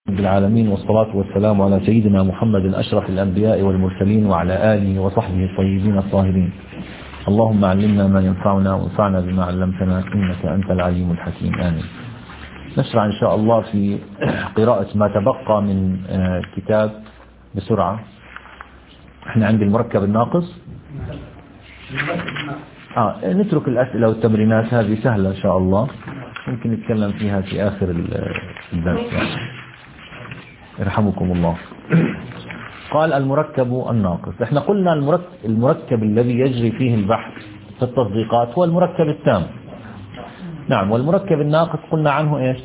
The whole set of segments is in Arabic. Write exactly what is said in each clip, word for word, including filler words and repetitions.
رب العالمين، والصلاة والسلام على سيدنا محمد أشرف الأنبياء والمرسلين وعلى آله وصحبه الطيبين الطاهرين. اللهم علمنا ما ينفعنا وانفعنا بما علمتنا إنك أنت العليم الحكيم. آمين. نشرع إن شاء الله في قراءة ما تبقى من الكتاب بسرعة. احنا عند المركب الناقص. آه نترك الأسئلة والتمرينات، هذه سهلة إن شاء الله، ممكن نتكلم فيها في آخر الدرس يعني. يرحمكم الله. قال المركب الناقص. احنا قلنا المركب, المركب الذي يجري فيه البحث في التصديقات هو المركب التام. نعم. والمركب الناقص قلنا عنه ايش؟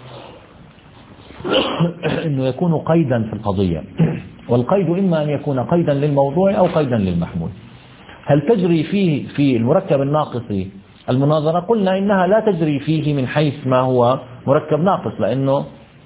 انه يكون قيدا في القضية، والقيد اما ان يكون قيدا للموضوع او قيدا للمحمول. هل تجري فيه في المركب الناقص المناظرة؟ قلنا انها لا تجري فيه من حيث ما هو مركب ناقص، لانه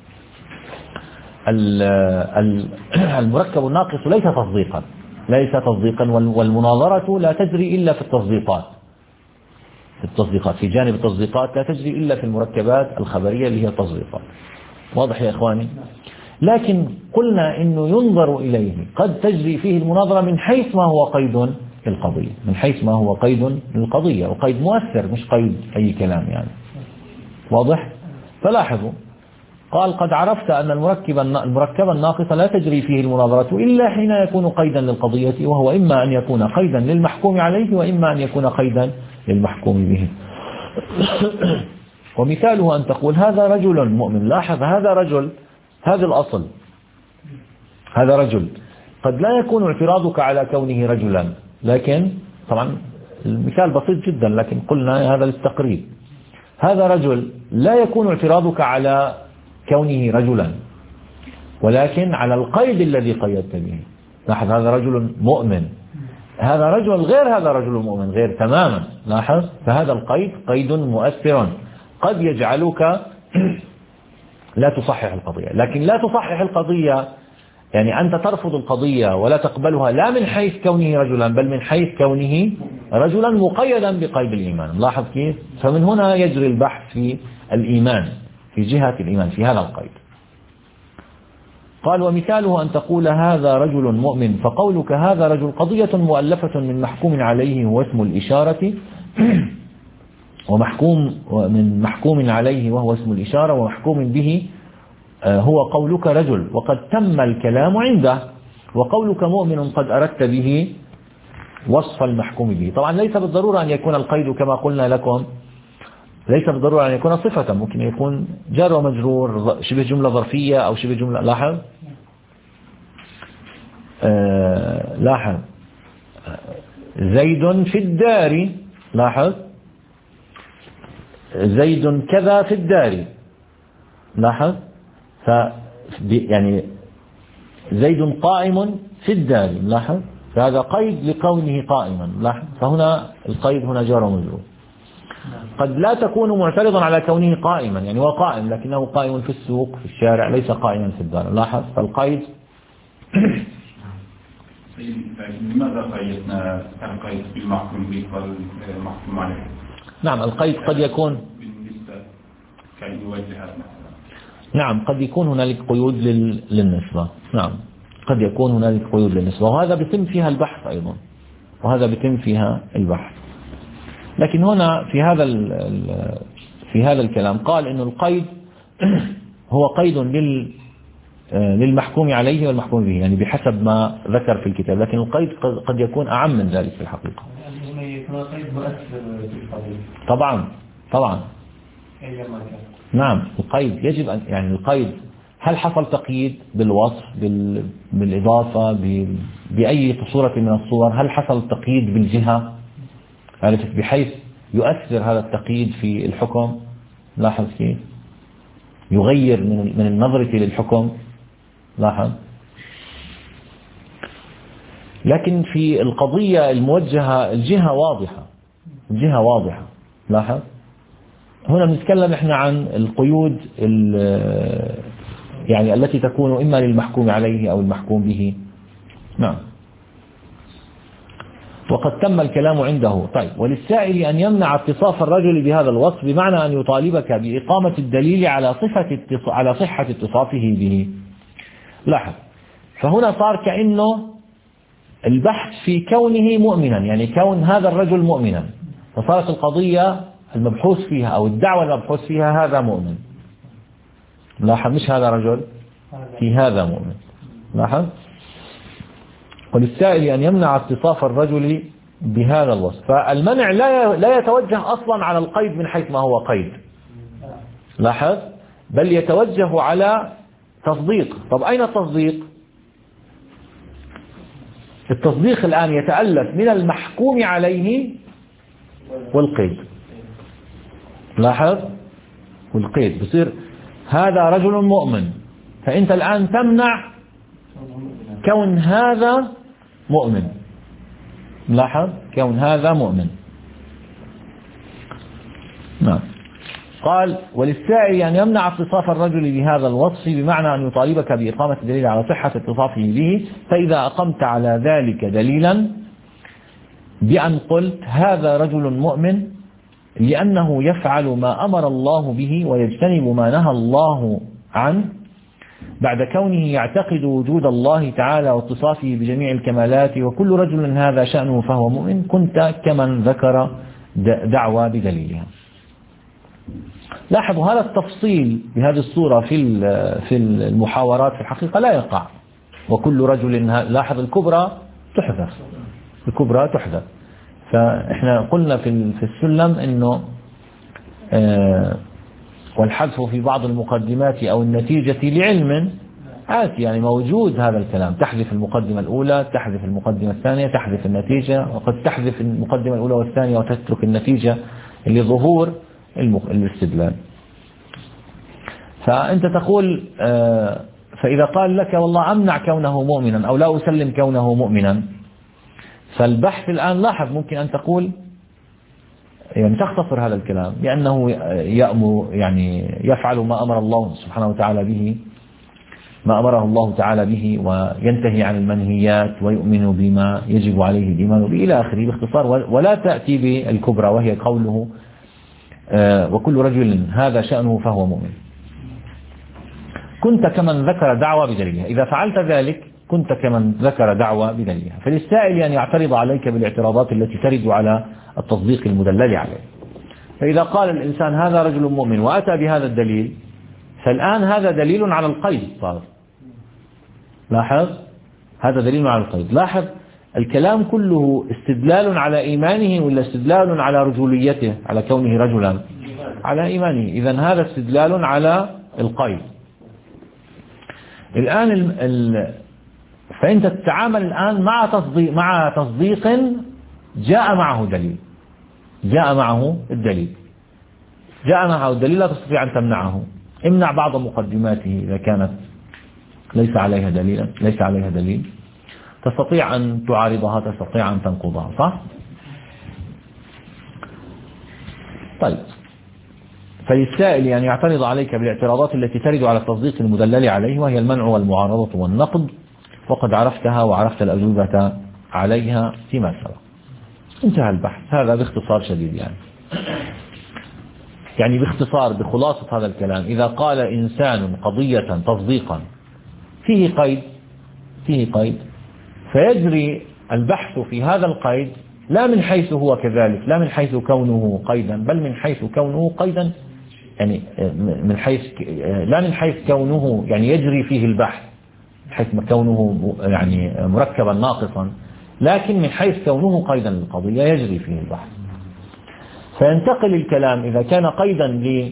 المركب الناقص ليس تصديقا ليس تصديقا والمناظرة لا تجري إلا في التصديقات في التصديقات في جانب التصديقات لا تجري إلا في المركبات الخبرية اللي هي التصديقات. واضح يا إخواني؟ لكن قلنا إنه ينظر إليه، قد تجري فيه المناظرة من حيث ما هو قيد للقضية من حيث ما هو قيد للقضية، وقيد مؤثر مش قيد أي كلام يعني. واضح؟ فلاحظوا، قال قد عرفت أن المركب المركب الناقص لا تجري فيه المناظرة إلا حين يكون قيدا للقضية، وهو إما أن يكون قيدا للمحكوم عليه وإما أن يكون قيدا للمحكوم به. ومثاله أن تقول هذا رجل مؤمن. لاحظ، هذا رجل، هذا الأصل، هذا رجل. قد لا يكون اعتراضك على كونه رجلا، لكن طبعا المثال بسيط جدا، لكن قلنا هذا للتقريب. هذا رجل لا يكون اعتراضك على كونه رجلا، ولكن على القيد الذي قيدت به. لاحظ، هذا رجل مؤمن، هذا رجل غير هذا رجل مؤمن، غير تماما. لاحظ، فهذا القيد قيد مؤثر قد يجعلك لا تصحح القضية. لكن لا تصحح القضية يعني أنت ترفض القضية ولا تقبلها لا من حيث كونه رجلا، بل من حيث كونه رجلا مقيدا بقيد الإيمان. لاحظ كيف؟ فمن هنا يجري البحث في الإيمان، في جهة الإيمان، في هذا القيد. قال ومثاله أن تقول هذا رجل مؤمن، فقولك هذا رجل قضية مؤلفة من محكوم عليه هو اسم الإشارة ومحكوم من محكوم عليه وهو اسم الإشارة، ومحكوم به هو قولك رجل وقد تم الكلام عنده، وقولك مؤمن قد أردت به وصف المحكوم به. طبعا ليس بالضرورة أن يكون القيد كما قلنا لكم، ليس بالضرورة أن يكون صفة، ممكن يكون جار ومجرور، شبه جملة ظرفية أو شبه جملة. لاحظ آه لاحظ زيد في الدار. لاحظ زيد كذا في الدار. لاحظ ف يعني زيد قائم في الدار. لاحظ، فهذا قيد لكونه قائما. لاحظ، فهنا القيد هنا جار ومجرور. قد لا تكون معترضا على كونه قائما، يعني هو قائم لكنه قائم في السوق في الشارع، ليس قائما في الدار. لاحظ، فالقيد لماذا قيدنا القيد بالمحكوم به والمحكوم عليه؟ نعم، القيد قد يكون بالنسبة كالموجهات مثلا. نعم، قد يكون هنالك قيود للنسبة. نعم، قد يكون هنالك قيود للنسبة، وهذا بيتم فيها البحث أيضا، وهذا بيتم فيها البحث. لكن هنا في هذا في هذا الكلام قال إنه القيد هو قيد لل للمحكوم عليه والمحكوم به، يعني بحسب ما ذكر في الكتاب. لكن القيد قد يكون أعم من ذلك في الحقيقة. يعني يكون قيد مؤثر في القضية. طبعا طبعا نعم، القيد يجب أن يعني القيد هل حصل تقييد بالوصف بال بالإضافة بأي صورة من الصور؟ هل حصل تقييد بالجهة عرفت بحيث يؤثر هذا التقييد في الحكم؟ لاحظ كيف يغير من من النظرة للحكم. لاحظ، لكن في القضية الموجهة الجهة واضحة، الجهة واضحة. لاحظ، هنا بنتكلم احنا عن القيود يعني التي تكون إما للمحكوم عليه أو المحكوم به. نعم. وقد تم الكلام عنده. طيب، وللسائل أن يمنع اتصاف الرجل بهذا الوصف، بمعنى أن يطالبك بإقامة الدليل على صفة على صحة اتصافه به. لاحظ، فهنا صار كأنه البحث في كونه مؤمنا، يعني كون هذا الرجل مؤمنا، فصارت القضية المبحوث فيها أو الدعوة المبحوث فيها هذا مؤمن. لاحظ، مش هذا رجل، في هذا مؤمن. لاحظ، وللسائل أن يمنع اتصاف الرجل بهذا الوصف. فالمنع لا لا يتوجه أصلا على القيد من حيث ما هو قيد. لاحظ، بل يتوجه على تصديق. طب أين التصديق؟ التصديق الآن يتألف من المحكوم عليه والقيد. لاحظ، والقيد بصير هذا رجل مؤمن، فأنت الآن تمنع كون هذا مؤمن. لاحظ، كون هذا مؤمن. نعم. قال وللسائل أن يمنع اتصاف الرجل بهذا الوصف بمعنى أن يطالبك بإقامة دليل على صحة اتصافه به، فإذا أقمت على ذلك دليلا بأن قلت هذا رجل مؤمن لأنه يفعل ما أمر الله به ويجتنب ما نهى الله عنه، بعد كونه يعتقد وجود الله تعالى واتصافه بجميع الكمالات، وكل رجل هذا شأنه فهو مؤمن، كنت كمن ذكر دعوى بدليلها. لاحظوا هذا التفصيل بهذه الصورة في في المحاورات في الحقيقة لا يقع. وكل رجل، لاحظ الكبرى تحذف، الكبرى تحذف. فإحنا قلنا في في السلم إنه آه والحذف في بعض المقدمات أو النتيجة لعلم آتي، يعني موجود هذا الكلام. تحذف المقدمة الأولى، تحذف المقدمة الثانية، تحذف النتيجة، وقد تحذف المقدمة الأولى والثانية وتترك النتيجة لظهور الاستدلال. فأنت تقول آه فإذا قال لك والله أمنع كونه مؤمنا أو لا أسلم كونه مؤمنا، فالبحث الآن لاحظ ممكن أن تقول يعني تختصر هذا الكلام بأنه يأمر يعني يفعل ما أمر الله سبحانه وتعالى به، ما أمره الله تعالى به، وينتهي عن المنهيات، ويؤمن بما يجب عليه الإيمان به إلى آخره باختصار، ولا تأتي بالكبرى وهي قوله وكل رجل هذا شأنه فهو مؤمن. كنت كمن ذكر دعوى بدليلها. إذا فعلت ذلك كنت كمن ذكر دعوى بدليلها. فللسائل أن يعترض عليك بالاعتراضات التي ترد على التصديق المدلل عليه. فإذا قال الإنسان هذا رجل مؤمن وأتى بهذا الدليل، فالآن هذا دليل على القيد صار. لاحظ، هذا دليل على القيد. لاحظ الكلام كله استدلال على إيمانه ولا استدلال على رجوليته، على كونه رجلا؟ على إيمانه. إذن هذا استدلال على القيد. الآن ال ال فأنت تتعامل الآن مع تصديق مع تصديق جاء معه دليل، جاء معه الدليل، جاء معه الدليل، لا تستطيع أن تمنعه. امنع بعض مقدماته إذا كانت ليس عليها دليل، ليس عليها دليل تستطيع أن تعارضها، تستطيع أن تنقضها، صح؟ طيب، فللسائل أن يعترض عليك بالاعتراضات التي ترد على التصديق المدلل عليه، وهي المنع والمعارضة والنقد، وقد عرفتها وعرفت الأجوبة عليها فيما سبق. انتهى البحث. هذا باختصار شديد يعني يعني باختصار بخلاصة هذا الكلام، إذا قال إنسان قضية تصديقا فيه قيد فيه قيد فيجري البحث في هذا القيد لا من حيث هو كذلك، لا من حيث كونه قيدا، بل من حيث كونه قيدا، يعني من حيث لا من حيث كونه يعني يجري فيه البحث حيث كونه يعني مركبا ناقصا، لكن من حيث كونه قيدا للقضية يجري فيه البحث. فينتقل الكلام إذا كان قيدا ل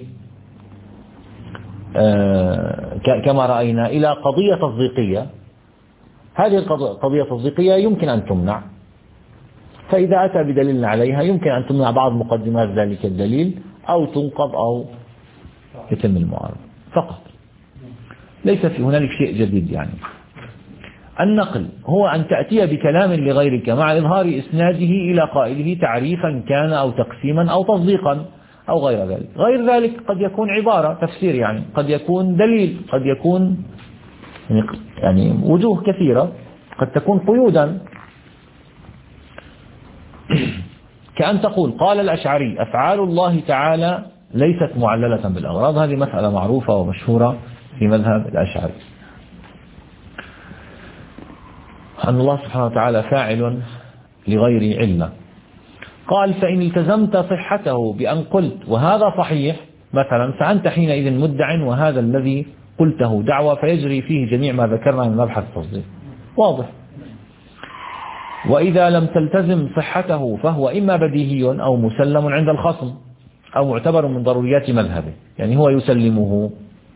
كما رأينا إلى قضية تصديقية. هذه القضية التصديقية يمكن أن تمنع، فإذا أتى بدليل عليها يمكن أن تمنع بعض مقدمات ذلك الدليل أو تنقض أو يتم المعارضة فقط. ليس في هنالك شيء جديد. يعني النقل هو أن تأتي بكلام لغيرك مع إظهار إسناده إلى قائله تعريفا كان أو تقسيما أو تصديقا أو غير ذلك. غير ذلك قد يكون عبارة تفسير، يعني قد يكون دليل، قد يكون يعني وجوه كثيرة، قد تكون قيودا، كأن تقول قال الأشعري أفعال الله تعالى ليست معللة بالأغراض. هذه مسألة معروفة ومشهورة في مذهب الأشعري. أن الله سبحانه وتعالى فاعل لغير علة. قال فإن التزمت صحته بأن قلت وهذا صحيح مثلا فأنت حينئذ مدع وهذا الذي قلته دعوة فيجري فيه جميع ما ذكرنا من مبحث التصديق. واضح. وإذا لم تلتزم صحته فهو إما بديهي أو مسلم عند الخصم أو معتبر من ضروريات مذهبه، يعني هو يسلمه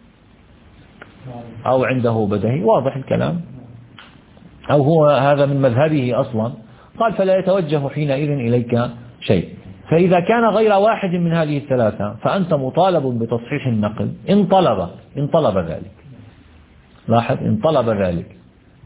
أو عنده بديهي. واضح الكلام. أو هو هذا من مذهبه أصلا. قال فلا يتوجه حينئذ إليك شيء. فإذا كان غير واحد من هذه الثلاثة فأنت مطالب بتصحيح النقل إن طلب إن طلب ذلك. لاحظ، إن طلب ذلك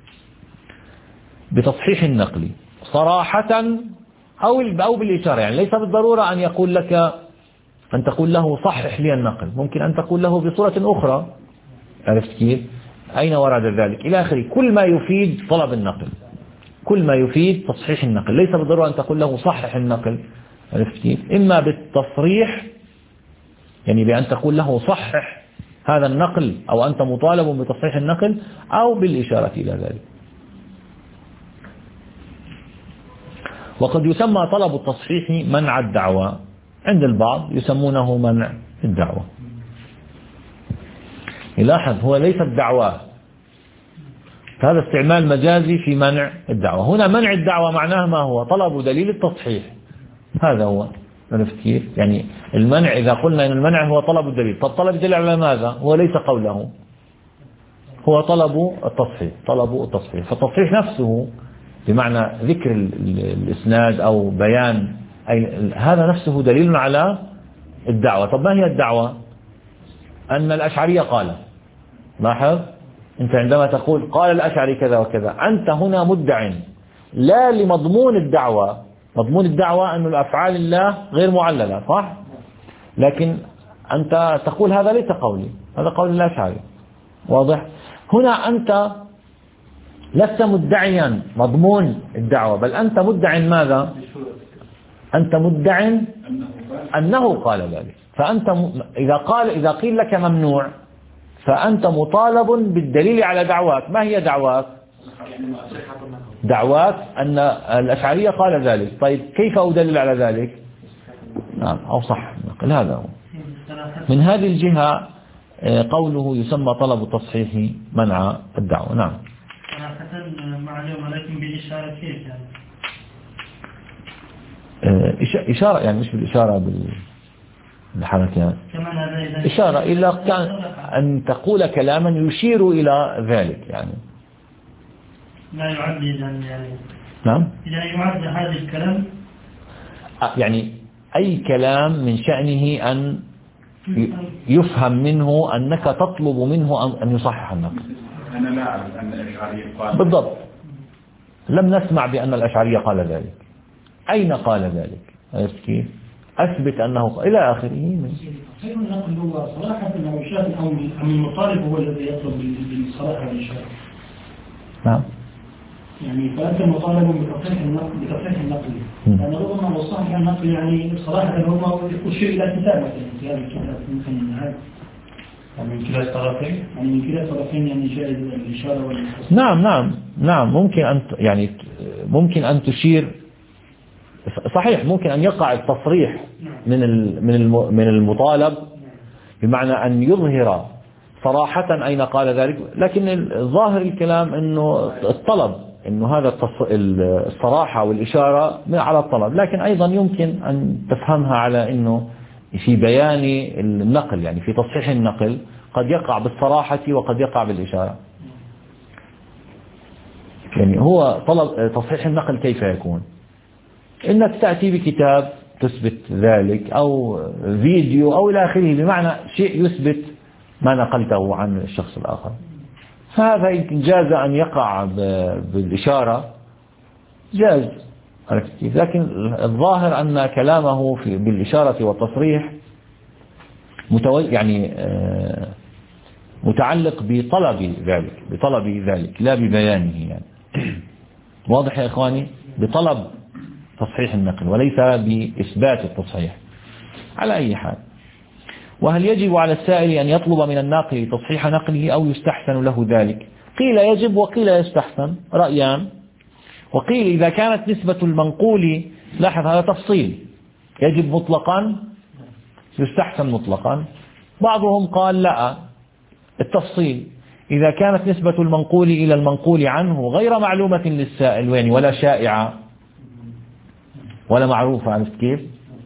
بتصحيح النقل صراحة أو أو بالإشارة. يعني ليس بالضرورة أن يقول لك أن تقول له صحح لي النقل، ممكن أن تقول له بصورة أخرى. عرفت كيف؟ أين ورد ذلك إلى آخره. كل ما يفيد طلب النقل، كل ما يفيد تصحيح النقل، ليس بالضرورة أن تقول له صحح النقل. عرفت كيف؟ إما بالتصريح يعني بأن تقول له صحح هذا النقل أو أنت مطالب بتصحيح النقل، أو بالإشارة إلى ذلك. وقد يسمى طلب التصحيح منع الدعوة، عند البعض يسمونه منع الدعوة. يلاحظ هو ليس الدعوة، هذا استعمال مجازي في منع الدعوة. هنا منع الدعوة معناه ما هو؟ طلب دليل التصحيح، هذا هو. عرفت كيف؟ يعني المنع إذا قلنا أن المنع هو طلب الدليل، طب طلب الدليل على ماذا؟ هو ليس قوله، هو طلب التصحيح، طلب التصحيح. فالتصحيح نفسه بمعنى ذكر الإسناد أو بيان أي هذا نفسه دليل على الدعوة. طب ما هي الدعوة؟ أن الأشعرية قال. لاحظ، أنت عندما تقول قال الأشعري كذا وكذا أنت هنا مدع لا لمضمون الدعوة. مضمون الدعوة أن الأفعال الله غير معللة، صح؟ لكن أنت تقول هذا ليس قولي، هذا قول الأشعري. واضح؟ هنا أنت لست مدعيا مضمون الدعوة، بل أنت مدع ماذا؟ أنت مدع أنه قال ذلك. فأنت إذا قال إذا قيل لك ممنوع فأنت مطالب بالدليل على دعواك. ما هي دعواك؟ دعواك أن الأشعرية قال ذلك. طيب كيف أدلل على ذلك؟ نعم، أو صح النقل. هذا هو. من هذه الجهة قوله يسمى طلب التصحيح منع الدعوة. نعم. معلومة لكن بالإشارة كيف يعني؟ إشارة يعني مش بالإشارة بالحركات. إشارة إلا كان أن تقول كلاما يشير إلى ذلك يعني. لا يعد يعني. نعم. إذا يعد هذا الكلام يعني أي كلام من شأنه أن يفهم منه أنك تطلب منه أن يصحح النقل. أنا لا أعرف أن الأشعري قال بالضبط. لم نسمع بأن الأشعري قال ذلك. أين قال ذلك؟ عرفت كيف؟ أثبت أنه إلى آخره. من صحيح النقل هو صراحة أنه شاهد أو من المطالب هو الذي يطلب بالصراحة والإشارة. نعم. يعني فأنت مطالب بتصحيح النقل بتصحيح النقل. لأن ربما لو صحيح النقل يعني صراحة هو أشير إلى كتاب مثلا في هذا الكتاب ممكن هذا. من كلا الطرفين يعني من كلا الطرفين يعني جائز الإشارة والتصحيح. نعم نعم نعم ممكن أن يعني ممكن أن تشير. صحيح ممكن أن يقع التصريح من من من المطالب بمعنى أن يظهر صراحة أين قال ذلك، لكن ظاهر الكلام أنه الطلب أنه هذا الصراحة والإشارة على الطلب، لكن أيضا يمكن أن تفهمها على أنه في بيان النقل يعني في تصحيح النقل قد يقع بالصراحة وقد يقع بالإشارة. يعني هو طلب تصحيح النقل كيف يكون؟ إنك تأتي بكتاب تثبت ذلك أو فيديو أو إلى آخره، بمعنى شيء يثبت ما نقلته عن الشخص الآخر. فهذا جاز أن يقع بالإشارة جاز، لكن الظاهر أن كلامه في بالإشارة والتصريح يعني متعلق بطلب ذلك بطلب ذلك لا ببيانه يعني. واضح يا إخواني؟ بطلب تصحيح النقل وليس بإثبات التصحيح. على أي حال، وهل يجب على السائل أن يطلب من الناقل تصحيح نقله أو يستحسن له ذلك؟ قيل يجب وقيل يستحسن، رأيان وقيل إذا كانت نسبة المنقول، لاحظ هذا تفصيل، يجب مطلقا يستحسن مطلقا. بعضهم قال لا، التفصيل إذا كانت نسبة المنقول إلى المنقول عنه غير معلومة للسائل وين ولا شائعة ولا معروفة، عرفت كيف؟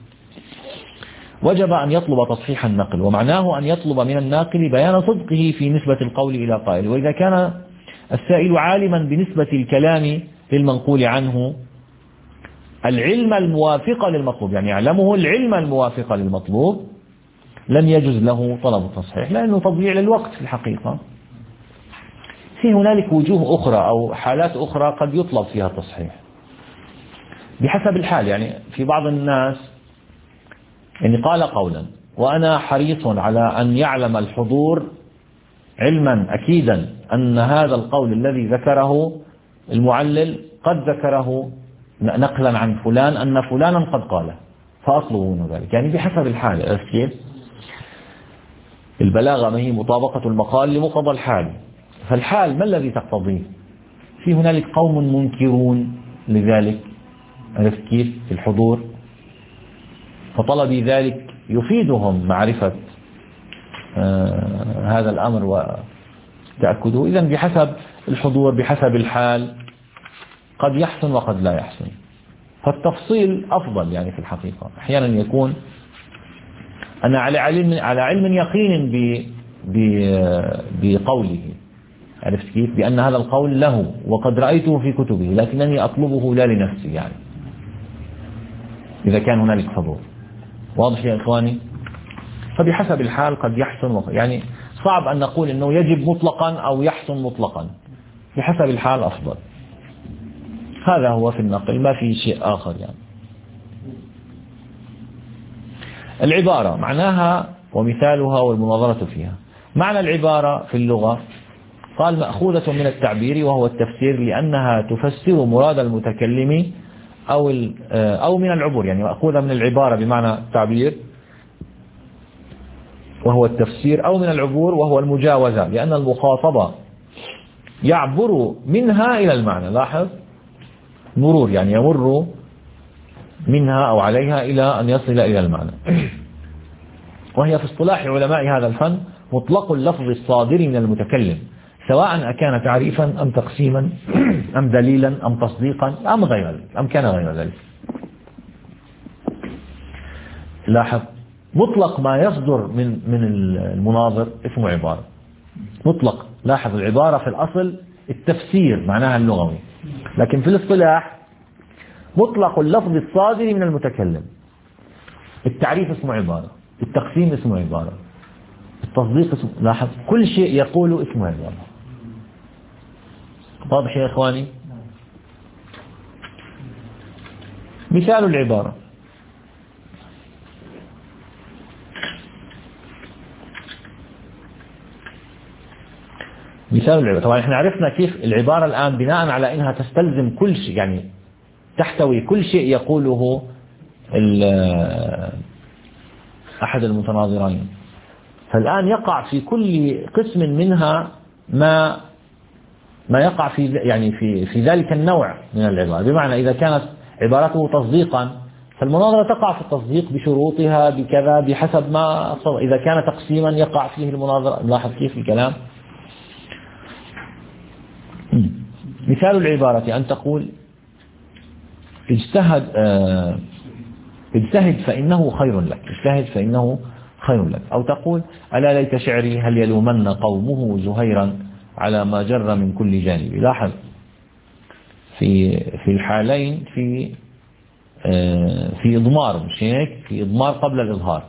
وجب أن يطلب تصحيح النقل، ومعناه أن يطلب من الناقل بيان صدقه في نسبة القول إلى قائل. وإذا كان السائل عالما بنسبة الكلام للمنقول عنه العلم الموافق للمطلوب، يعني يعلمه العلم الموافق للمطلوب، لم يجوز له طلب التصحيح، لأنه تضييع للوقت في الحقيقة. في هنالك وجوه أخرى أو حالات أخرى قد يطلب فيها التصحيح بحسب الحال. يعني في بعض الناس يعني قال قولا وأنا حريص على أن يعلم الحضور علما أكيدا أن هذا القول الذي ذكره المعلل قد ذكره نقلا عن فلان أن فلانا قد قاله، فأطلب منه ذلك. يعني بحسب الحال. كيف؟ البلاغة ما هي مطابقة المقال لمقتضى الحال، فالحال ما الذي تقتضيه؟ في هنالك قوم منكرون لذلك، عرفت كيف؟ في الحضور، فطلب ذلك يفيدهم معرفة آه هذا الأمر وتأكده. إذن بحسب الحضور بحسب الحال قد يحسن وقد لا يحسن، فالتفصيل أفضل. يعني في الحقيقة أحيانا يكون أنا على علم على علم يقين بقوله، عرفت كيف؟ بأن هذا القول له وقد رأيته في كتبه، لكنني أطلبه لا لنفسي، يعني إذا كان هنالك حضور. واضح يا إخواني؟ فبحسب الحال قد يحسن، يعني صعب أن نقول أنه يجب مطلقا أو يحسن مطلقا، بحسب الحال أفضل. هذا هو في النقل، ما في شيء آخر. يعني العبارة معناها ومثالها والمناظرة فيها. معنى العبارة في اللغة قال مأخوذة من التعبير وهو التفسير، لأنها تفسر مراد المتكلم أو أو من العبور. يعني مأخوذة من العبارة بمعنى التعبير وهو التفسير، أو من العبور وهو المجاوزة، لأن المخاطبة يعبر منها إلى المعنى. لاحظ مرور، يعني يمر منها أو عليها إلى أن يصل إلى المعنى. وهي في اصطلاح علماء هذا الفن مطلق اللفظ الصادر من المتكلم، سواء أكان تعريفا أم تقسيما أم دليلا أم تصديقا أم غير ذلك أم كان غير ذلك. لاحظ مطلق ما يصدر من من المناظر اسمه عبارة مطلق. لاحظ العبارة في الأصل التفسير معناها اللغوي، لكن في الاصطلاح مطلق اللفظ الصادر من المتكلم. التعريف اسمه عبارة، التقسيم اسمه عبارة، التصديق اسمه، لاحظ كل شيء يقوله اسمه عبارة. واضح يا إخواني؟ مثال العبارة مثال العبارة طبعا احنا عرفنا كيف العبارة الآن بناء على انها تستلزم كل شيء، يعني تحتوي كل شيء يقوله أحد المتناظرين. فالآن يقع في كل قسم منها ما ما يقع في يعني في في ذلك النوع من العبارة. بمعنى إذا كانت عبارته تصديقا فالمناظرة تقع في التصديق بشروطها بكذا بحسب ما أصدق. إذا كان تقسيما يقع فيه المناظرة. لاحظ كيف الكلام. مثال العبارة أن تقول اجتهد آه اجتهد فإنه خير لك، اجتهد فإنه خير لك. أو تقول ألا ليت شعري هل يلومن قومه زهيرا على ما جر من كل جانب. لاحظ في في الحالين في آه في إضمار، مش هيك؟ في إضمار قبل الإظهار.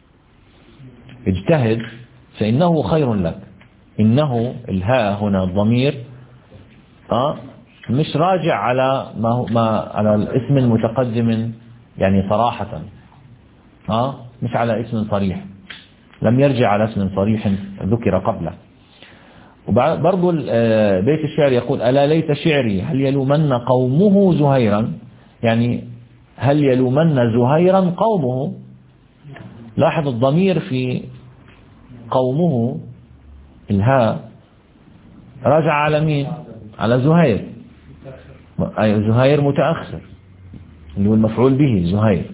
اجتهد فإنه خير لك، إنه الهاء هنا الضمير آه مش راجع على ما هو ما على الاسم المتقدم يعني صراحة، آه مش على اسم صريح، لم يرجع على اسم صريح ذكر قبله. وبرضو بيت الشعر يقول ألا ليت شعري هل يلومن قومه زهيرا، يعني هل يلومن زهيرا قومه. لاحظ الضمير في قومه الهاء راجع على مين؟ على زهير. زهير متأخر اللي هو المفعول به زهير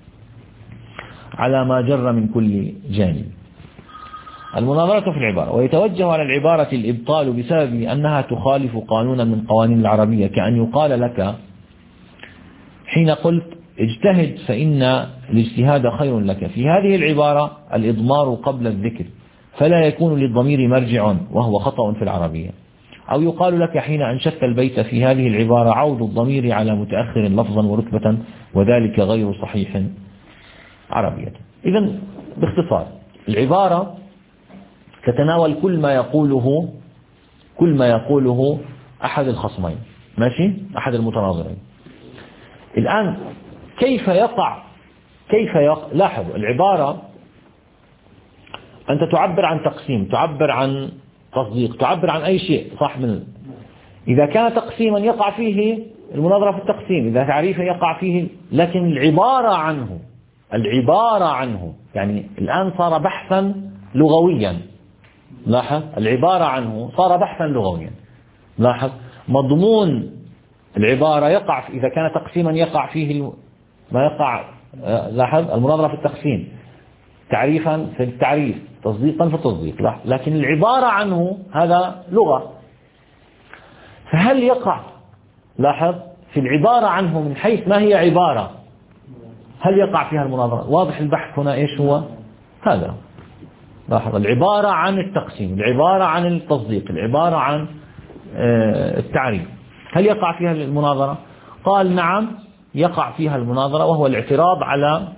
على ما جر من كل جانب. المناظرة في العبارة. ويتوجه على العبارة الإبطال بسبب أنها تخالف قانونا من قوانين العربية، كأن يقال لك حين قلت اجتهد فإن الاجتهاد خير لك، في هذه العبارة الإضمار قبل الذكر فلا يكون للضمير مرجع وهو خطأ في العربية. أو يقال لك حين أنشدت البيت في هذه العبارة عود الضمير على متأخر لفظا ورتبة وذلك غير صحيح عربية. إذن باختصار العبارة تتناول كل ما يقوله كل ما يقوله أحد الخصمين، ماشي، أحد المتناظرين. الآن كيف يقع كيف يقع لاحظوا العبارة أنت تعبر عن تقسيم، تعبر عن تصديق، تعبر عن أي شيء صح من إذا كان تقسيما يقع فيه المناظرة في التقسيم، إذا تعريفا يقع فيه، لكن العبارة عنه العبارة عنه يعني الآن صار بحثا لغويا. لاحظ العبارة عنه صار بحثا لغويا. لاحظ مضمون العبارة يقع إذا كان تقسيما يقع فيه ما يقع. لاحظ المناظرة في التقسيم تعريفا في التعريف، تصديقا في التصديق، لكن العبارة عنه هذا لغة. فهل يقع لاحظ في العبارة عنه من حيث ما هي عبارة هل يقع فيها المناظرة؟ واضح البحث هنا إيش هو هذا. لاحظ العبارة عن التقسيم، العبارة عن التصديق، العبارة عن التعريف، هل يقع فيها المناظرة؟ قال نعم يقع فيها المناظرة، وهو الاعتراض على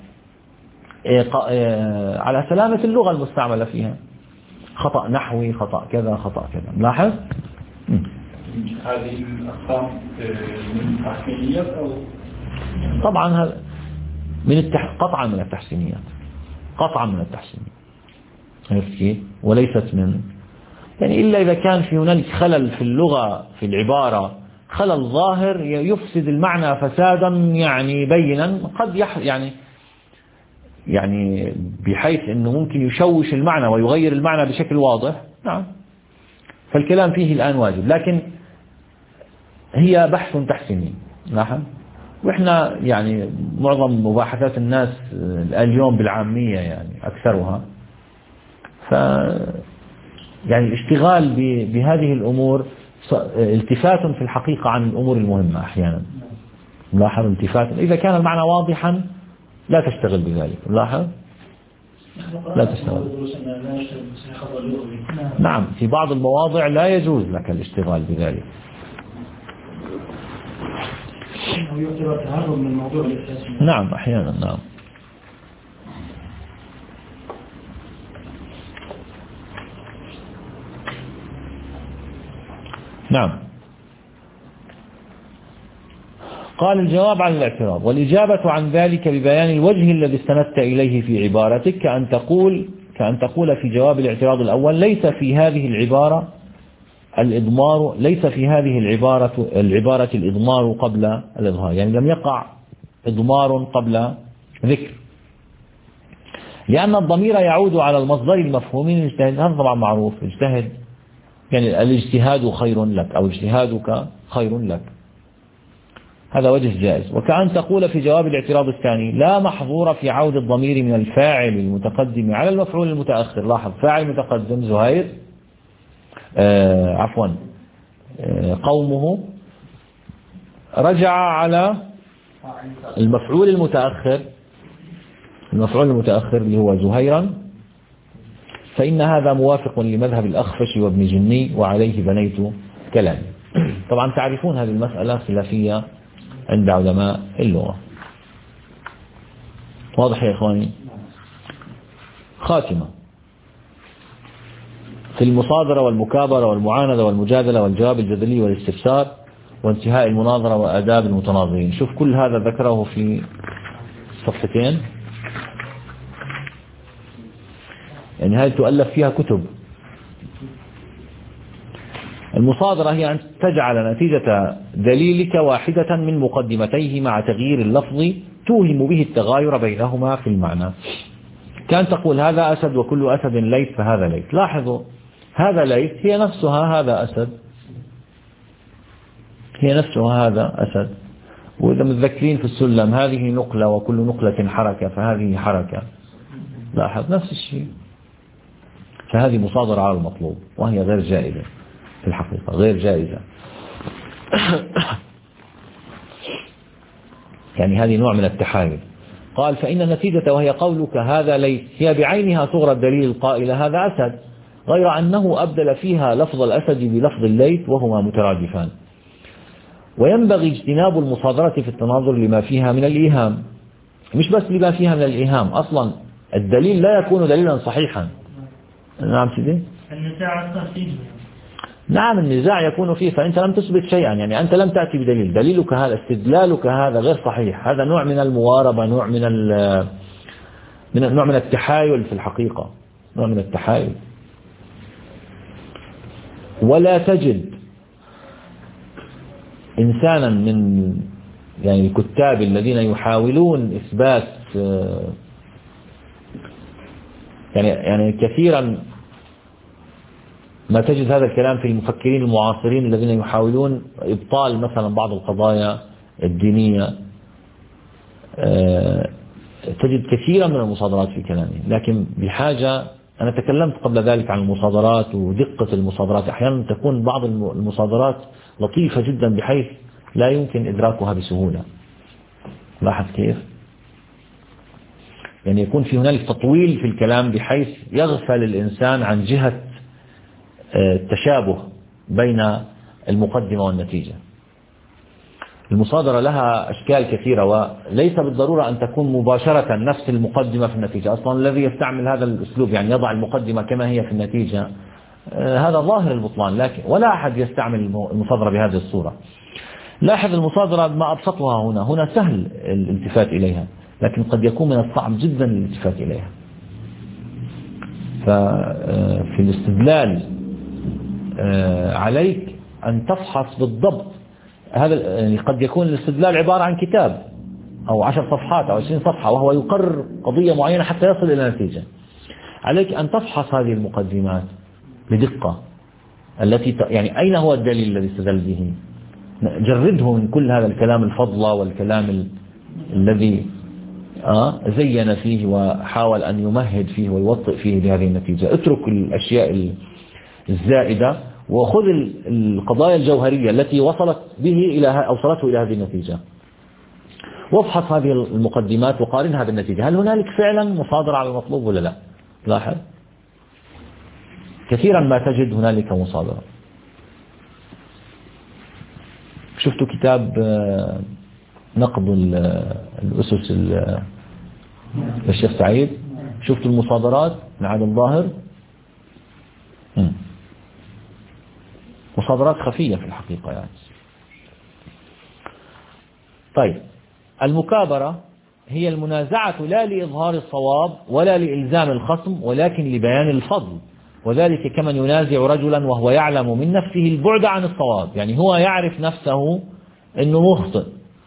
على سلامة اللغة المستعملة فيها، خطأ نحوي، خطأ كذا، خطأ كذا. لاحظ هذه الأقسام من التحسينيات أو طبعا هذا من التح... قطعا من التحسينيات، قطعا من التحسينيات، عرفت كيف؟ وليست من يعني إلا إذا كان في هنالك خلل في اللغة في العبارة، خلل ظاهر يفسد المعنى فسادا يعني بينا، قد يح... يعني يعني بحيث أنه ممكن يشوش المعنى ويغير المعنى بشكل واضح. نعم فالكلام فيه الآن واجب، لكن هي بحث تحسيني. نعم وإحنا يعني معظم مباحثات الناس اليوم بالعامية يعني أكثرها، ف يعني الاشتغال بهذه الأمور التفات في الحقيقة عن الأمور المهمة أحيانا. لاحظ التفات إذا كان المعنى واضحا لا تشتغل بذلك. لاحظ لا تشتغل. نعم في بعض المواضع لا يجوز لك الاشتغال بذلك. نعم أحيانا. نعم نعم قال الجواب عن الاعتراض. والإجابة عن ذلك ببيان الوجه الذي استندت إليه في عبارتك، كأن تقول كأن تقول في جواب الاعتراض الأول ليس في هذه العبارة الإضمار ليس في هذه العبارة العبارة الإضمار قبل الإظهار، يعني لم يقع إضمار قبل ذكر، لأن الضمير يعود على المصدر المفهوم من الاجتهاد. هذا طبعا معروف، اجتهد يعني الاجتهاد خير لك أو اجتهادك خير لك، هذا وجه جائز. وكأن تقول في جواب الاعتراض الثاني لا محظور في عود الضمير من الفاعل المتقدم على المفعول المتأخر. لاحظ فاعل متقدم زهير آه عفوا آه قومه، رجع على المفعول المتأخر المفعول المتأخر اللي هو زهيرا، فإن هذا موافق لمذهب الأخفش وابن جني وعليه بنيت كلامي. طبعا تعرفون هذه المسألة خلافية عند علماء اللغة. واضح يا إخواني؟ خاتمة في المصادرة والمكابرة والمعاندة والمجادلة والجواب الجدلي والاستفسار وانتهاء المناظرة وآداب المتناظرين. شوف كل هذا ذكره في صفحتين، يعني هذه تؤلف فيها كتب. المصادرة هي أن تجعل نتيجة دليلك واحدة من مقدمتيه مع تغيير اللفظ توهم به التغاير بينهما في المعنى، كان تقول هذا أسد وكل أسد ليث فهذا ليث. لاحظوا هذا ليث هي نفسها هذا أسد، هي نفسها هذا أسد. وإذا متذكرين في السلم هذه نقلة وكل نقلة حركة، فهذه حركة، لاحظ نفس الشيء. فهذه مصادرة على المطلوب وهي غير جائزة في الحقيقة، غير جائزة. يعني هذه نوع من التحايل. قال فإن النتيجة وهي قولك هذا ليس هي بعينها صغرى الدليل القائل هذا أسد، غير أنه أبدل فيها لفظ الأسد بلفظ الليث وهما مترادفان. وينبغي اجتناب المصادرة في التناظر لما فيها من الإيهام، مش بس لما فيها من الإيهام، أصلا الدليل لا يكون دليلا صحيحا. نعم سيدي. النزاع أصلا فيه. نعم النزاع يكون فيه، فأنت لم تثبت شيئا، يعني أنت لم تأتي بدليل، دليلك هذا استدلالك هذا غير صحيح، هذا نوع من المواربة، نوع من من نوع من التحايل في الحقيقة، نوع من التحايل. ولا تجد إنسانا من يعني الكتاب الذين يحاولون إثبات يعني يعني كثيرا ما تجد هذا الكلام في المفكرين المعاصرين الذين يحاولون إبطال مثلا بعض القضايا الدينية، تجد كثيرا من المصادرات في كلامه. لكن بحاجة، أنا تكلمت قبل ذلك عن المصادرات ودقة المصادرات، أحيانا تكون بعض المصادرات لطيفة جدا بحيث لا يمكن إدراكها بسهولة. لاحظ كيف؟ يعني يكون في هنالك تطويل في الكلام بحيث يغفل الإنسان عن جهة التشابه بين المقدمة والنتيجة. المصادرة لها أشكال كثيرة، وليس بالضرورة أن تكون مباشرة نفس المقدمة في النتيجة. أصلا الذي يستعمل هذا الأسلوب يعني يضع المقدمة كما هي في النتيجة، هذا ظاهر البطلان، لكن ولا أحد يستعمل المصادرة بهذه الصورة. لاحظ المصادرة ما أبسطها هنا، هنا سهل الالتفات إليها، لكن قد يكون من الصعب جدا الالتفات إليها. ففي الاستدلال عليك أن تفحص بالضبط هذا، يعني قد يكون الاستدلال عبارة عن كتاب أو عشر صفحات أو عشرين صفحة وهو يقرر قضية معينة حتى يصل إلى نتيجة. عليك أن تفحص هذه المقدمات بدقة، التي يعني أين هو الدليل الذي استدل به، جرده من كل هذا الكلام الفضلة والكلام ال... الذي آه زين فيه وحاول أن يمهد فيه ويوطئ فيه لهذه النتيجة. اترك الأشياء الزائدة وخذ القضايا الجوهرية التي وصلت به إلى أوصلته إلى هذه النتيجة، وافحص هذه المقدمات وقارنها بالنتيجة. هل هنالك فعلا مصادرة على المطلوب ولا لا؟ لاحظ كثيرا ما تجد هنالك مصادرة. شفتوا كتاب نقد الأسس للشيخ سعيد؟ شفتوا المصادرات لعاد الظاهر؟ مصادرات خفية في الحقيقة يعني. طيب، المكابرة هي المنازعة لا لإظهار الصواب ولا لإلزام الخصم، ولكن لبيان الفضل، وذلك كمن ينازع رجلا وهو يعلم من نفسه البعد عن الصواب، يعني هو يعرف نفسه أنه مخطئ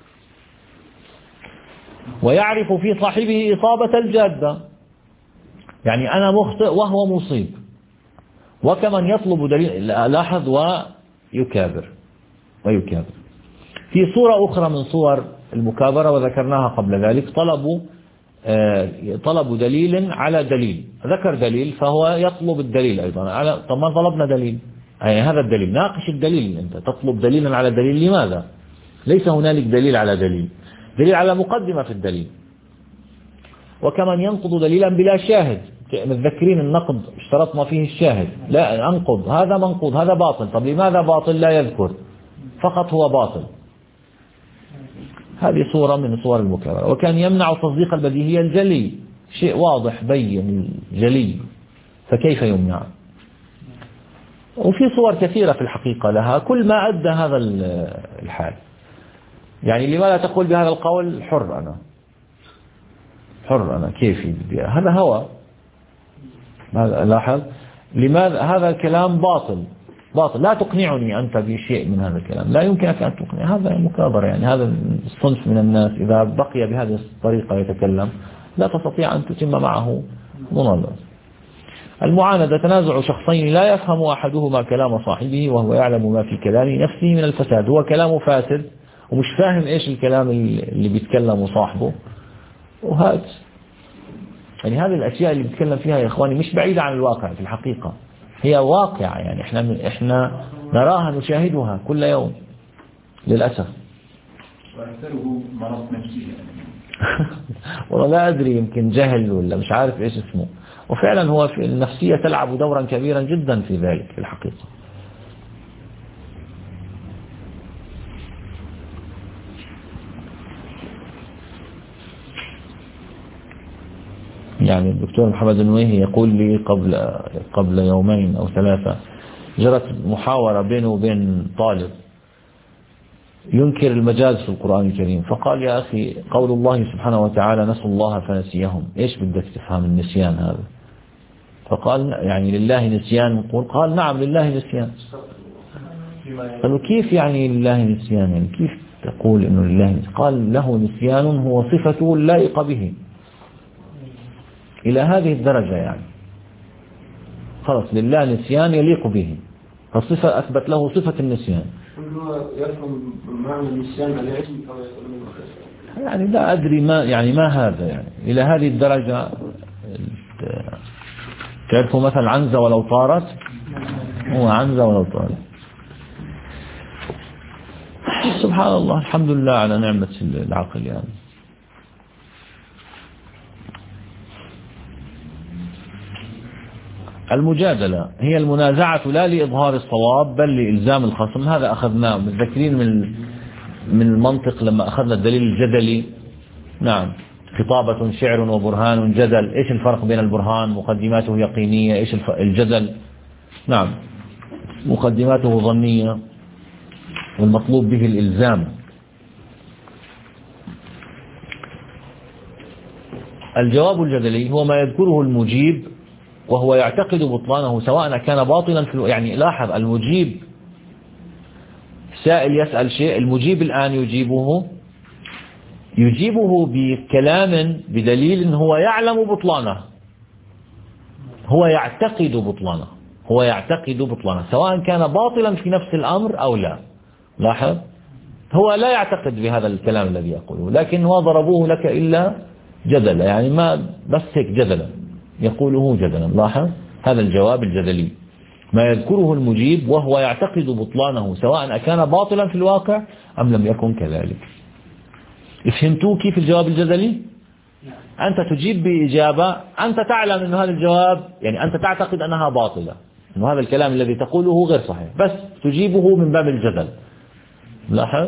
ويعرف في صاحبه إصابة الجادة، يعني أنا مخطئ وهو مصيب، وكمن يطلب دليل، لاحظ، ويكابر ويكابر. في صورة أخرى من صور المكابرة وذكرناها قبل ذلك، طلبوا طلبوا دليل على دليل، ذكر دليل فهو يطلب الدليل أيضا على، طب ما طلبنا دليل، يعني هذا الدليل ناقش الدليل، أنت تطلب دليلا على دليل، لماذا؟ ليس هنالك دليل على دليل، دليل على مقدمة في الدليل. وكمن ينقض دليلا بلا شاهد، متذكرين النقد اشترطنا فيه الشاهد، لا أنقض هذا منقوض هذا باطل، طب لماذا باطل؟ لا يذكر، فقط هو باطل. هذه صورة من صور المكابرة. وكان يمنع تصديق البديهية الجلي، شيء واضح بين جلي، فكيف يمنع؟ وفي صور كثيرة في الحقيقة لها، كل ما أدى هذا الحال. يعني لماذا تقول بهذا القول حر أنا حر أنا كيفي، هذا هوى. لاحظ لماذا هذا الكلام باطل باطل، لا تقنعني أنت بشيء من هذا الكلام، لا يمكنك أن تقنع، هذا مكابرة. يعني هذا الصنف من الناس إذا بقي بهذه الطريقة يتكلم لا تستطيع أن تتم معه مناظرة. المعاندة تنازع شخصين لا يفهم أحدهما كلام صاحبه وهو يعلم ما في كلام نفسه من الفساد. هو كلامه فاسد ومش فاهم إيش الكلام اللي بيتكلمه صاحبه، وهذا يعني هذه الأشياء اللي بيتكلم فيها يا إخواني مش بعيدة عن الواقع، في الحقيقة هي واقعة، يعني إحنا إحنا نراها نشاهدها كل يوم للأسف. وأكثره مرض نفسي والله لا أدري، يمكن جهل ولا مش عارف إيش اسمه. وفعلا هو في النفسية تلعب دورا كبيرا جدا في ذلك في الحقيقة. يعني الدكتور محمد النويهي يقول لي قبل قبل يومين أو ثلاثة جرت محاورة بينه وبين طالب ينكر المجاز في القرآن الكريم، فقال يا أخي قول الله سبحانه وتعالى نسوا الله فنسيهم، إيش بدك تفهم النسيان هذا؟ فقال يعني لله نسيان؟ قال نعم لله نسيان. قالوا كيف يعني لله نسيان؟ يعني كيف تقول إنه لله نسيان؟ قال له نسيان هو صفته اللائقة به، إلى هذه الدرجة يعني خلص لله نسيان يليق به، فالصفة أثبت له صفة النسيان. هو يفهم معنى النسيان على علم أو يعني لا أدري ما يعني ما هذا يعني إلى هذه الدرجة. تعرفوا مثل عنزة ولو طارت، هو عنزة ولو طارت. سبحان الله، الحمد لله على نعمة العقل يعني. المجادلة هي المنازعة لا لإظهار الصواب بل لإلزام الخصم، هذا أخذناه متذكرين من من المنطق لما أخذنا الدليل الجدلي. نعم، خطابة شعر وبرهان جدل. إيش الفرق بين البرهان؟ مقدماته يقينية. إيش الجدل؟ نعم، مقدماته ظنية والمطلوب به الإلزام. الجواب الجدلي هو ما يذكره المجيب وهو يعتقد بطلانه سواء كان باطلا في، يعني لاحظ المجيب سائل يسأل شيء، المجيب الآن يجيبه يجيبه بكلام بدليل هو يعلم بطلانه، هو يعتقد بطلانه، هو يعتقد بطلانه سواء كان باطلا في نفس الأمر أو لا. لاحظ هو لا يعتقد بهذا الكلام الذي يقوله، لكن هو ضربوه لك إلا جدلا، يعني ما بس هيك جدلا يقوله جدلا. لاحظ هذا الجواب الجدلي، ما يذكره المجيب وهو يعتقد بطلانه سواء كان باطلا في الواقع أم لم يكن كذلك. فهمتوا كيف الجواب الجدلي؟ أنت تجيب بإجابة أنت تعلم أن هذا الجواب، يعني أنت تعتقد أنها باطلة، أن هذا الكلام الذي تقوله غير صحيح، بس تجيبه من باب الجدل. لاحظ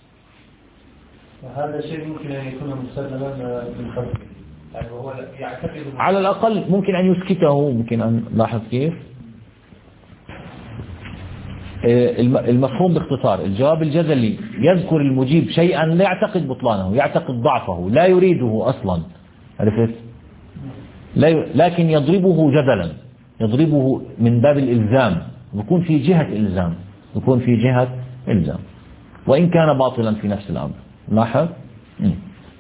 وهذا شيء ممكن أن يكون مسلما بالخلق، يعني وهو يعتقد على الأقل ممكن أن يسكته، ممكن أن لاحظ كيف المفهوم باختصار. الجواب الجدلي يذكر المجيب شيئا لا يعتقد بطلانه، يعتقد ضعفه، لا يريده أصلا، عرفت؟ لا ي... لكن يضربه جدلا، يضربه من باب الإلزام، يكون في جهة إلزام، يكون في جهة إلزام وإن كان باطلا في نفس الأمر. لاحظ م.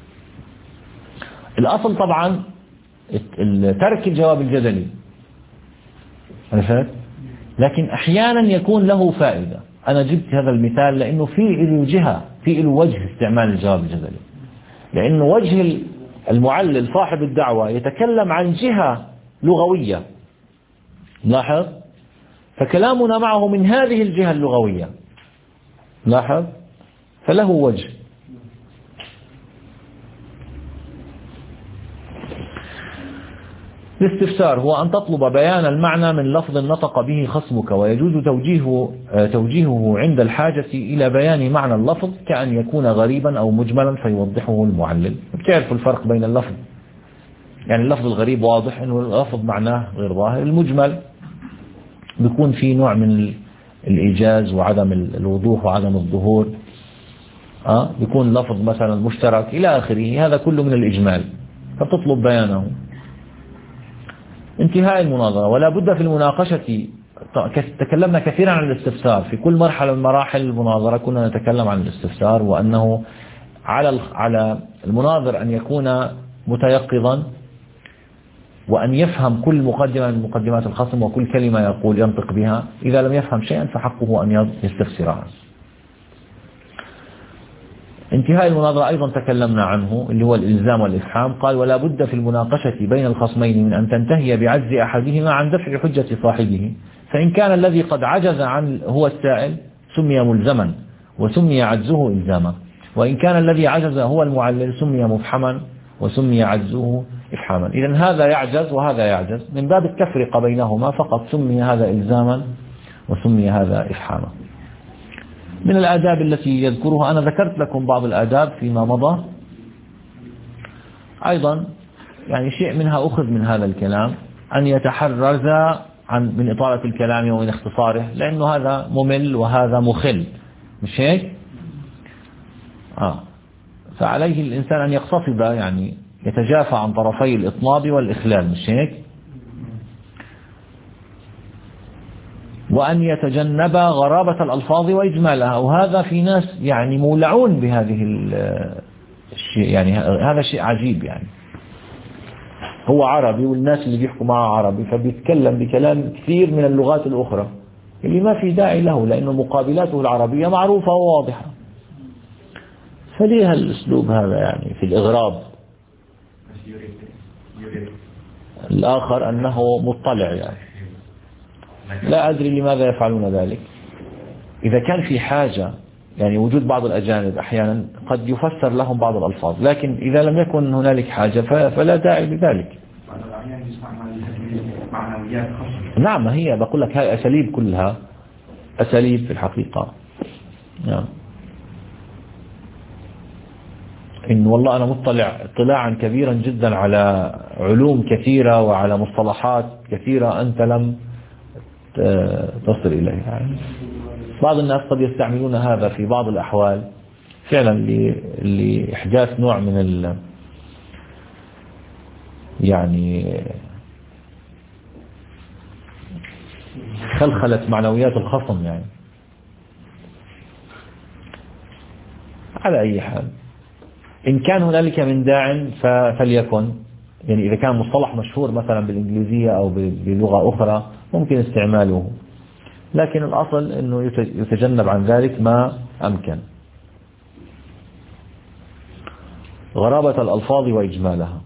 الأصل طبعا ترك الجواب الجدلي، عرفت؟ لكن أحيانا يكون له فائدة. أنا جبت هذا المثال لأنه في له جهة، في له وجه استعمال الجواب الجدلي، لأنه وجه المعلل صاحب الدعوة يتكلم عن جهة لغوية. لاحظ، فكلامنا معه من هذه الجهة اللغوية. لاحظ، فله وجه. الاستفسار هو أن تطلب بيان المعنى من لفظ نطق به خصمك، ويجوز توجيهه, توجيهه عند الحاجة إلى بيان معنى اللفظ كأن يكون غريبا أو مجملا فيوضحه المعلل. بتعرفوا الفرق بين اللفظ، يعني اللفظ الغريب واضح أنه اللفظ معناه غير ظاهر، المجمل بيكون فيه نوع من الإيجاز وعدم الوضوح وعدم الظهور، أه؟ بيكون لفظ مثلا مشترك إلى آخره، هذا كله من الإجمال، فتطلب بيانه. انتهاء المناظرة، ولا بد في المناقشة، تكلمنا كثيرا عن الاستفسار في كل مرحلة من مراحل المناظرة، كنا نتكلم عن الاستفسار وأنه على على المناظر أن يكون متيقظا وأن يفهم كل مقدمة من مقدمات الخصم وكل كلمة يقول ينطق بها. إذا لم يفهم شيئا فحقه أن يستفسرها. انتهاء المناظرة أيضا تكلمنا عنه اللي هو الإلزام والإفحام. قال ولا بد في المناقشة بين الخصمين من أن تنتهي بعجز أحدهما عن دفع حجة صاحبه، فإن كان الذي قد عجز عن هو السائل سمي ملزما وسمي عجزه إلزاما، وإن كان الذي عجز هو المعلل سمي مفحما وسمي عجزه إفحاما. إذن هذا يعجز وهذا يعجز، من باب التفرقة بينهما فقط سمي هذا إلزاما وسمي هذا إفحاما. من الآداب التي يذكرها أنا ذكرت لكم بعض الآداب فيما مضى، أيضا يعني شيء منها أخذ من هذا الكلام، أن يتحرز عن من إطالة الكلام ومن اختصاره، لأنه هذا ممل وهذا مخل، مش هيك؟ آه. فعليه الإنسان أن يقتصد، يعني يتجافى عن طرفي الإطناب والإخلال، مش هيك؟ وأن يتجنب غرابة الألفاظ وإجمالها، وهذا في ناس يعني مولعون بهذه الشيء، يعني هذا شيء عجيب. يعني هو عربي والناس اللي بيحكوا معه عربي، فبيتكلم بكلام كثير من اللغات الأخرى اللي ما في داعي له، لأنه مقابلاته العربية معروفة وواضحة. فليه الأسلوب هذا يعني في الإغراب الآخر أنه مطلع؟ يعني لا أدري لماذا يفعلون ذلك. إذا كان في حاجة، يعني وجود بعض الأجانب أحيانا قد يفسر لهم بعض الألفاظ، لكن إذا لم يكن هنالك حاجة فلا داعي لذلك. نعم، هي بقول لك هاي أساليب، كلها أساليب في الحقيقة. نعم. إن والله أنا مطلع اطلاعا كبيرا جدا على علوم كثيرة وعلى مصطلحات كثيرة أنت لم تصل إليها. يعني بعض الناس قد يستعملون هذا في بعض الأحوال فعلا لإحداث نوع من ال يعني خلخلة معنويات الخصم. يعني على أي حال، إن كان هنالك من داع فليكن، يعني إذا كان مصطلح مشهور مثلا بالإنجليزية أو بلغة أخرى ممكن استعماله، لكن الأصل أنه يتجنب عن ذلك ما أمكن. غرابة الألفاظ وإجمالها.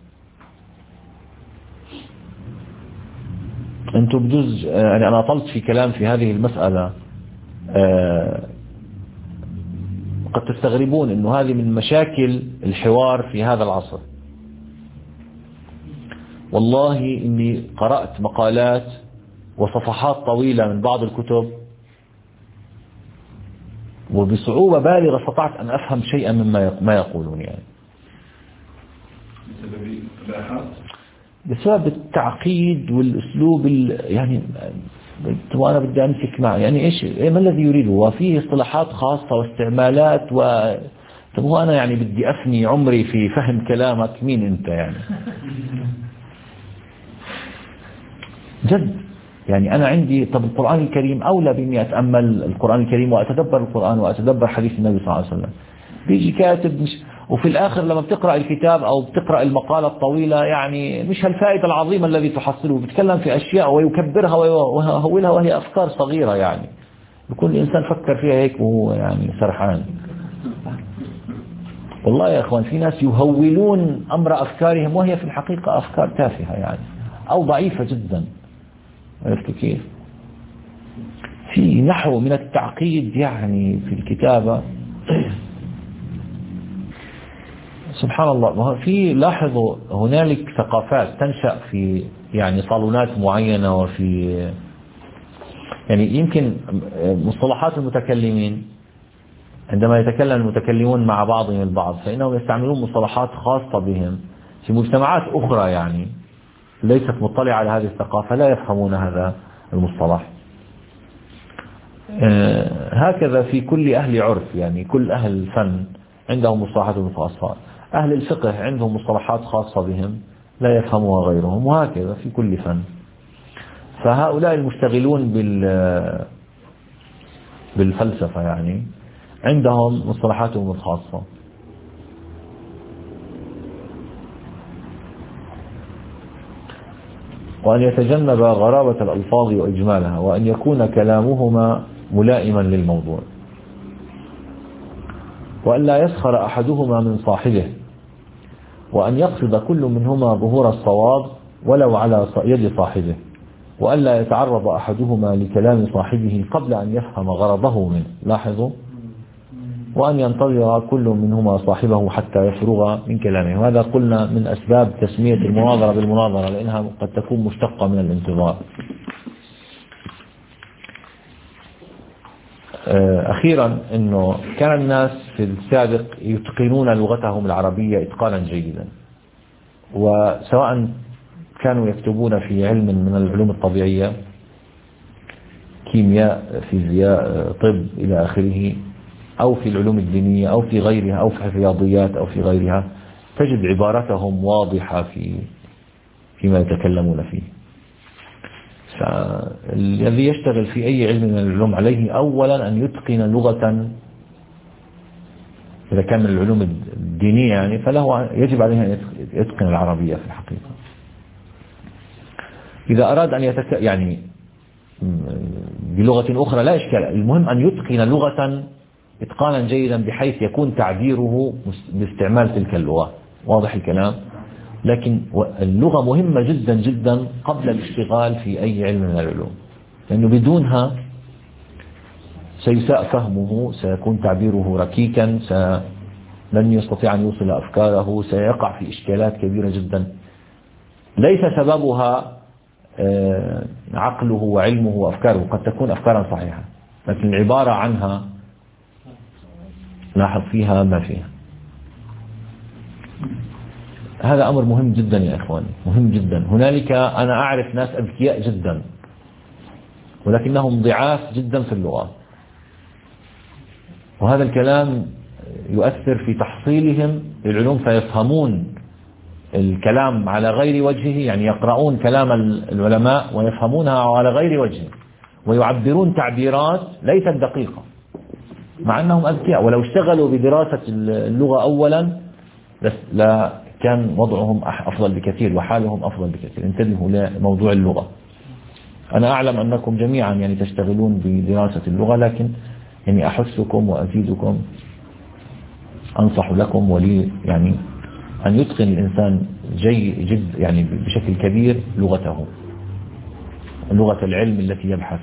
أنتم بجوز، يعني أنا أطلت في كلام في هذه المسألة، قد تستغربون أنه هذه من مشاكل الحوار في هذا العصر. والله إني قرأت مقالات وصفحات طويلة من بعض الكتب وبصعوبة بالغة استطعت أن أفهم شيئا مما ما يقولون. يعني بسبب التعقيد والأسلوب، يعني وأنا بدي أمسك معه، يعني إيش ما الذي يريده؟ وفيه اصطلاحات خاصة واستعمالات، و طب هو أنا يعني بدي أفني عمري في فهم كلامك، مين أنت يعني؟ جد يعني أنا عندي، طب القرآن الكريم أولى بإني أتأمل القرآن الكريم وأتدبر القرآن وأتدبر حديث النبي صلى الله عليه وسلم. بيجي كاتب مش، وفي الآخر لما بتقرأ الكتاب أو بتقرأ المقالة الطويلة يعني مش هالفائدة العظيمة الذي تحصله، بتكلم في أشياء ويكبرها ويهولها وهي أفكار صغيرة، يعني بيكون الإنسان فكر فيها هيك وهو يعني سرحان. والله يا أخوان في ناس يهولون أمر أفكارهم وهي في الحقيقة أفكار تافهة يعني أو ضعيفة جدا. عرفت كيف؟ في نحو من التعقيد يعني في الكتابة سبحان الله. في لاحظوا هنالك ثقافات تنشأ في يعني صالونات معينة، وفي يعني يمكن مصطلحات المتكلمين عندما يتكلم المتكلمون مع بعضهم البعض فإنهم يستعملون مصطلحات خاصة بهم في مجتمعات أخرى يعني ليست مطلعة على هذه الثقافة لا يفهمون هذا المصطلح. هكذا في كل أهل عرف، يعني كل أهل الفن عندهم مصطلحات خاصة، أهل الفقه عندهم مصطلحات خاصة بهم لا يفهمها غيرهم، وهكذا في كل فن. فهؤلاء المشتغلون بال بالفلسفة يعني عندهم مصطلحاتهم الخاصة. وأن يتجنب غرابة الألفاظ وإجمالها، وأن يكون كلامهما ملائما للموضوع، وأن لا يسخر أحدهما من صاحبه، وأن يقصد كل منهما ظهور الصواب ولو على يد صاحبه، وأن لا يتعرض أحدهما لكلام صاحبه قبل أن يفهم غرضه منه. لاحظوا، وأن ينتظر كل منهما صاحبه حتى يفرغ من كلامه. وهذا قلنا من أسباب تسمية المناظرة بالمناظرة، لأنها قد تكون مشتقة من الانتظار. أخيرا، أنه كان الناس في السابق يتقنون لغتهم العربية إتقانا جيدا، وسواء كانوا يكتبون في علم من العلوم الطبيعية، كيمياء، فيزياء، طب إلى آخره، أو في العلوم الدينية أو في غيرها، أو في الرياضيات أو في غيرها، تجد عبارتهم واضحة في فيما يتكلمون فيه. فالذي يشتغل في أي علم من العلوم عليه أولا أن يتقن لغة، إذا كان من العلوم الدينية يعني، فله يجب عليه أن يتقن العربية في الحقيقة. إذا أراد أن يتك... يعني بلغة أخرى لا إشكال، المهم أن يتقن لغة إتقانا جيدا بحيث يكون تعبيره باستعمال تلك اللغة. واضح الكلام؟ لكن اللغة مهمة جدا جدا قبل الاشتغال في أي علم من العلوم، لأنه بدونها سيساء فهمه، سيكون تعبيره ركيكا، لن يستطيع أن يوصل أفكاره، سيقع في إشكالات كبيرة جدا ليس سببها عقله وعلمه وأفكاره. قد تكون أفكارا صحيحة، لكن العبارة عنها لاحظ فيها ما فيها. هذا أمر مهم جدا يا إخواني، مهم جدا. هنالك أنا أعرف ناس أذكياء جدا ولكنهم ضعاف جدا في اللغة، وهذا الكلام يؤثر في تحصيلهم للعلوم، فيفهمون الكلام على غير وجهه، يعني يقرؤون كلام العلماء ويفهمونها على غير وجهه، ويعبرون تعبيرات ليست دقيقة مع أنهم أذكياء. ولو اشتغلوا بدراسة اللغة أولا لا كان وضعهم أفضل بكثير وحالهم أفضل بكثير. انتبهوا لموضوع اللغة. أنا أعلم أنكم جميعا يعني تشتغلون بدراسة اللغة، لكن يعني أحثكم وأزيدكم، أنصح لكم ولي يعني أن يتقن الإنسان جي جد يعني بشكل كبير لغته، لغة العلم التي يبحث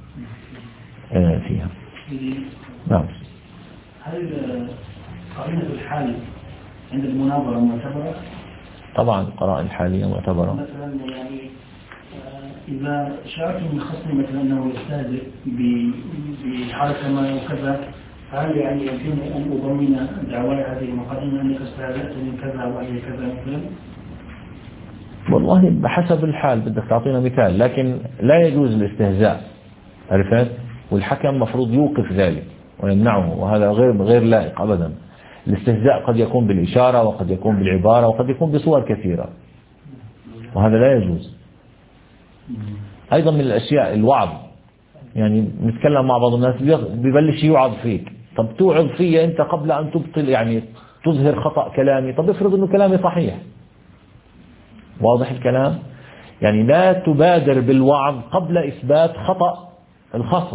فيها. نعم. هل قرينة الحال عند المناظرة معتبرة؟ طبعا القرائن الحالية معتبرة. مثلا يعني إذا شعرت من خصمي مثلا أنه يستهزئ بحركة ما وكذا، هل يعني يمكن أن أضمن دعواي هذه المقدمة أنك استهزأت من كذا وهي كذا مثلا؟ والله بحسب الحال، بدك تعطينا مثال، لكن لا يجوز الاستهزاء، عرفت؟ والحكم مفروض يوقف ذلك ويمنعه، وهذا غير غير لائق أبدا. الاستهزاء قد يكون بالإشارة، وقد يكون بالعبارة، وقد يكون بصور كثيرة، وهذا لا يجوز. أيضا من الأشياء الوعظ، يعني نتكلم مع بعض الناس ببلش يوعظ فيك، طب توعظ فيا أنت قبل أن تبطل يعني تظهر خطأ كلامي، طب افرض أنه كلامي صحيح. واضح الكلام؟ يعني لا تبادر بالوعظ قبل إثبات خطأ الخصم،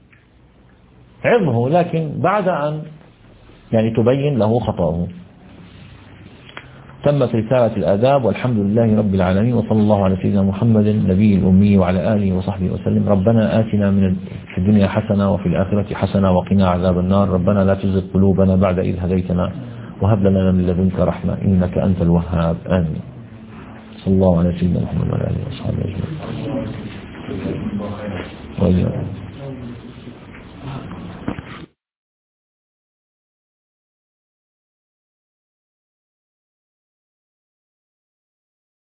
عظه لكن بعد أن يعني تبين له خطأه. تمت رسالة الآداب، والحمد لله رب العالمين، وصلى الله على سيدنا محمد النبي الأمي وعلى آله وصحبه وسلم. ربنا آتنا من في الدنيا حسنة وفي الآخرة حسنة وقنا عذاب النار. ربنا لا تزغ قلوبنا بعد إذ هديتنا وهب لنا من لدنك رحمة إنك أنت الوهاب. آمين. صلى الله على سيدنا محمد وعلى آله وصحبه أجمعين.